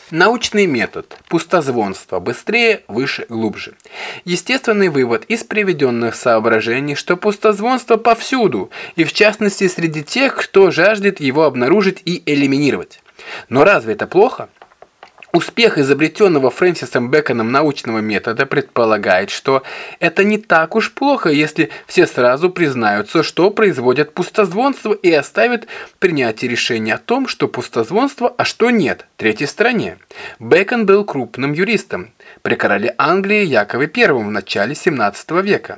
Научный метод. Пустозвонство. Быстрее, выше, глубже. Естественный вывод из приведенных соображений, что пустозвонство повсюду, и в частности среди тех, кто жаждет его обнаружить и элиминировать. Но разве это плохо? Успех изобретенного Фрэнсисом Бэконом научного метода предполагает, что это не так уж плохо, если все сразу признаются, что производят пустозвонство, и оставят принятие решения о том, что пустозвонство, а что нет, третьей стороне. Бэкон был крупным юристом при короле Англии Якове I в начале 17 века.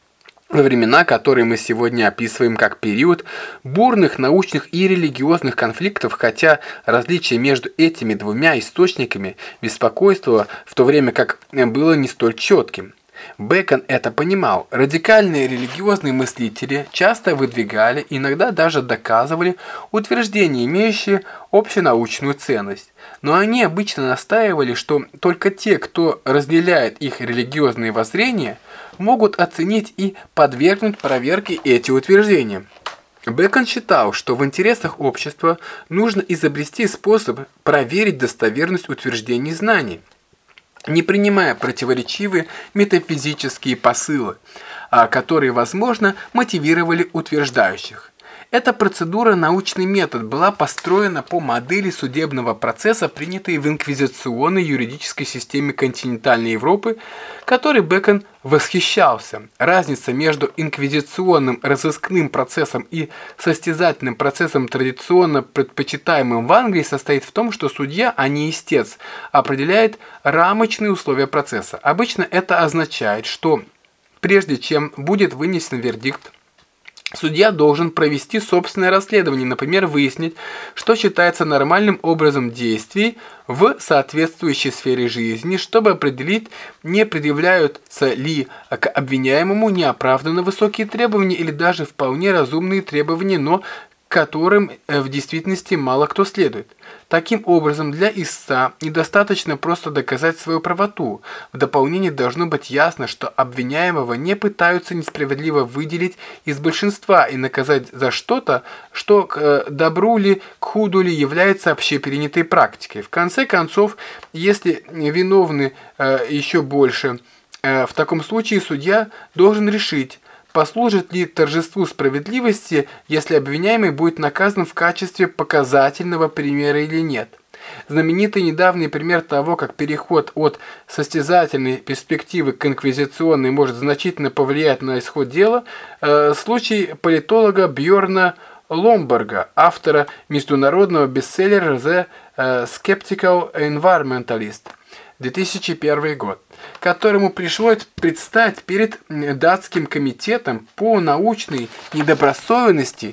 Во времена, которые мы сегодня описываем как период бурных научных и религиозных конфликтов, хотя различие между этими двумя источниками беспокойства в то время как было не столь четким. Бэкон это понимал. Радикальные религиозные мыслители часто выдвигали, иногда даже доказывали утверждения, имеющие общенаучную ценность. Но они обычно настаивали, что только те, кто разделяет их религиозные воззрения, могут оценить и подвергнуть проверке эти утверждения. Бэкон считал, что в интересах общества нужно изобрести способ проверить достоверность утверждений знаний, не принимая противоречивые метафизические посылы, которые, возможно, мотивировали утверждающих. Эта процедура, научный метод, была построена по модели судебного процесса, принятой в инквизиционной юридической системе континентальной Европы, которой Бэкон восхищался. Разница между инквизиционным разыскным процессом и состязательным процессом, традиционно предпочитаемым в Англии, состоит в том, что судья, а не истец, определяет рамочные условия процесса. Обычно это означает, что прежде чем будет вынесен вердикт, судья должен провести собственное расследование, например, выяснить, что считается нормальным образом действий в соответствующей сфере жизни, чтобы определить, не предъявляются ли к обвиняемому неоправданно высокие требования или даже вполне разумные требования, но которым в действительности мало кто следует. Таким образом, для истца недостаточно просто доказать свою правоту. В дополнение должно быть ясно, что обвиняемого не пытаются несправедливо выделить из большинства и наказать за что-то, что к добру ли, к худу ли является общепринятой практикой. В конце концов, если виновны еще больше, в таком случае судья должен решить, послужит ли торжеству справедливости, если обвиняемый будет наказан в качестве показательного примера или нет. Знаменитый недавний пример того, как переход от состязательной перспективы к инквизиционной может значительно повлиять на исход дела, случай политолога Бьорна Ломберга, автора международного бестселлера «The Skeptical Environmentalist», 2001 год, которому пришлось предстать перед датским комитетом по научной недобросовестности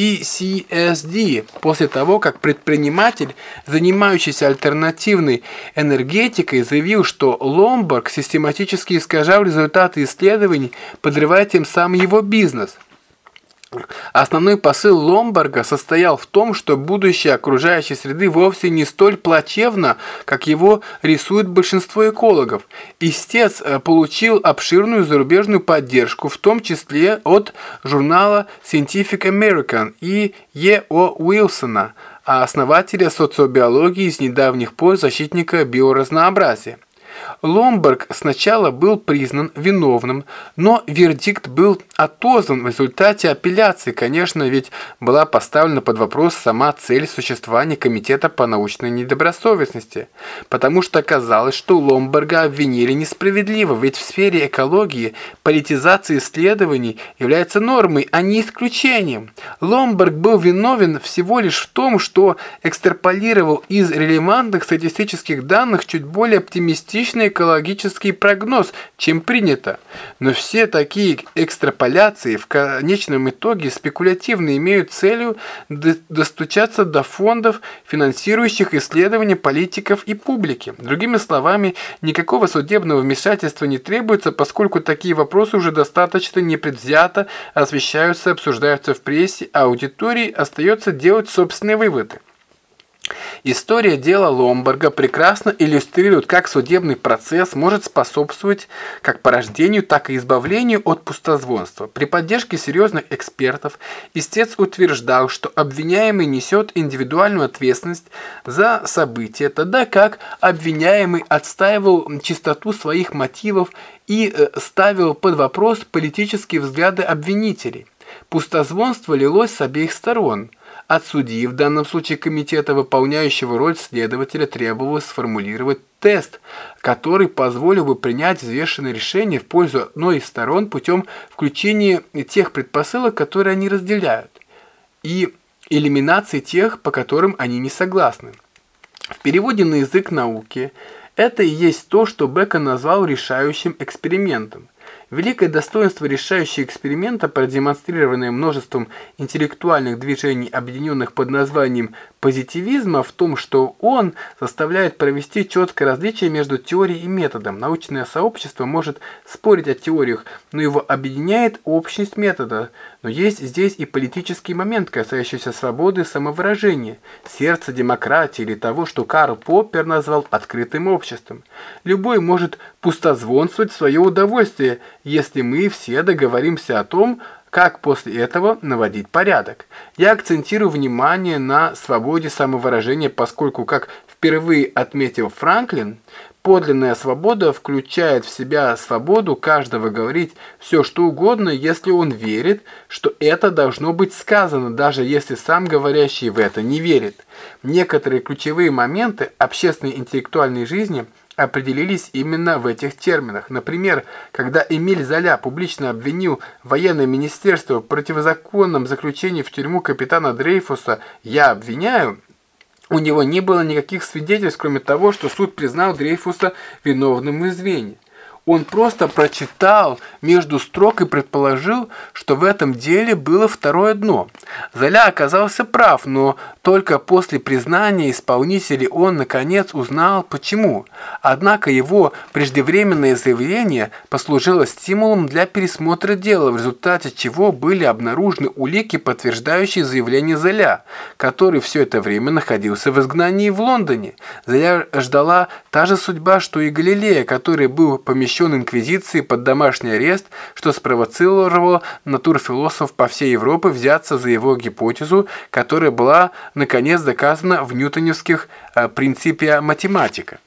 DCSD после того, как предприниматель, занимающийся альтернативной энергетикой, заявил, что Ломберг систематически искажал результаты исследований, подрывая тем самым его бизнес. Основной посыл Ломберга состоял в том, что будущее окружающей среды вовсе не столь плачевно, как его рисует большинство экологов. Истец получил обширную зарубежную поддержку, в том числе от журнала Scientific American и Е.О. Уилсона, основателя социобиологии, с недавних пор защитника биоразнообразия. Ломберг сначала был признан виновным, но вердикт был отозван в результате апелляции. Конечно, ведь была поставлена под вопрос сама цель существования комитета по научной недобросовестности, потому что оказалось, что Ломберга обвинили несправедливо, ведь в сфере экологии политизация исследований является нормой, а не исключением. Ломберг был виновен всего лишь в том, что экстраполировал из релевантных статистических данных чуть более оптимистичный экологический прогноз, чем принято. Но все такие экстраполяции в конечном итоге спекулятивно имеют целью достучаться до фондов, финансирующих исследования политиков и публики. Другими словами, никакого судебного вмешательства не требуется, поскольку такие вопросы уже достаточно непредвзято освещаются, обсуждаются в прессе, а аудитории остается делать собственные выводы. История дела Ломбарга прекрасно иллюстрирует, как судебный процесс может способствовать как порождению, так и избавлению от пустозвонства. При поддержке серьезных экспертов истец утверждал, что обвиняемый несет индивидуальную ответственность за события, тогда как обвиняемый отстаивал чистоту своих мотивов и ставил под вопрос политические взгляды обвинителей. Пустозвонство лилось с обеих сторон. От судьи, в данном случае комитета, выполняющего роль следователя, требовалось сформулировать тест, который позволил бы принять взвешенное решение в пользу одной из сторон путем включения тех предпосылок, которые они разделяют, и элиминации тех, по которым они не согласны. В переводе на язык науки это и есть то, что Бэкон назвал решающим экспериментом. Великое достоинство решающего эксперимента, продемонстрированное множеством интеллектуальных движений, объединенных под названием позитивизма, в том, что он заставляет провести четкое различие между теорией и методом. Научное сообщество может спорить о теориях, но его объединяет общность метода. Но есть здесь и политический момент, касающийся свободы самовыражения, сердца демократии или того, что Карл Поппер назвал открытым обществом. Любой может пустозвонствовать в свое удовольствие, если мы все договоримся о том, как после этого наводить порядок. Я акцентирую внимание на свободе самовыражения, поскольку, как впервые отметил Франклин, подлинная свобода включает в себя свободу каждого говорить все, что угодно, если он верит, что это должно быть сказано, даже если сам говорящий в это не верит. Некоторые ключевые моменты общественной интеллектуальной жизни определились именно в этих терминах. Например, когда Эмиль Золя публично обвинил военное министерство в противозаконном заключении в тюрьму капитана Дрейфуса «Я обвиняю», у него не было никаких свидетельств, кроме того, что суд признал Дрейфуса виновным в измене. Он просто прочитал между строк и предположил, что в этом деле было второе дно. Золя оказался прав, но только после признания исполнителей он, наконец, узнал, почему. Однако его преждевременное заявление послужило стимулом для пересмотра дела, в результате чего были обнаружены улики, подтверждающие заявление Золя, который все это время находился в изгнании в Лондоне. Золя ждала та же судьба, что и Галилея, который был помещен инквизиции под домашний арест, что спровоцировало натурфилософов по всей Европе взяться за его гипотезу, которая была наконец доказана в ньютоновских «Принципиа математика».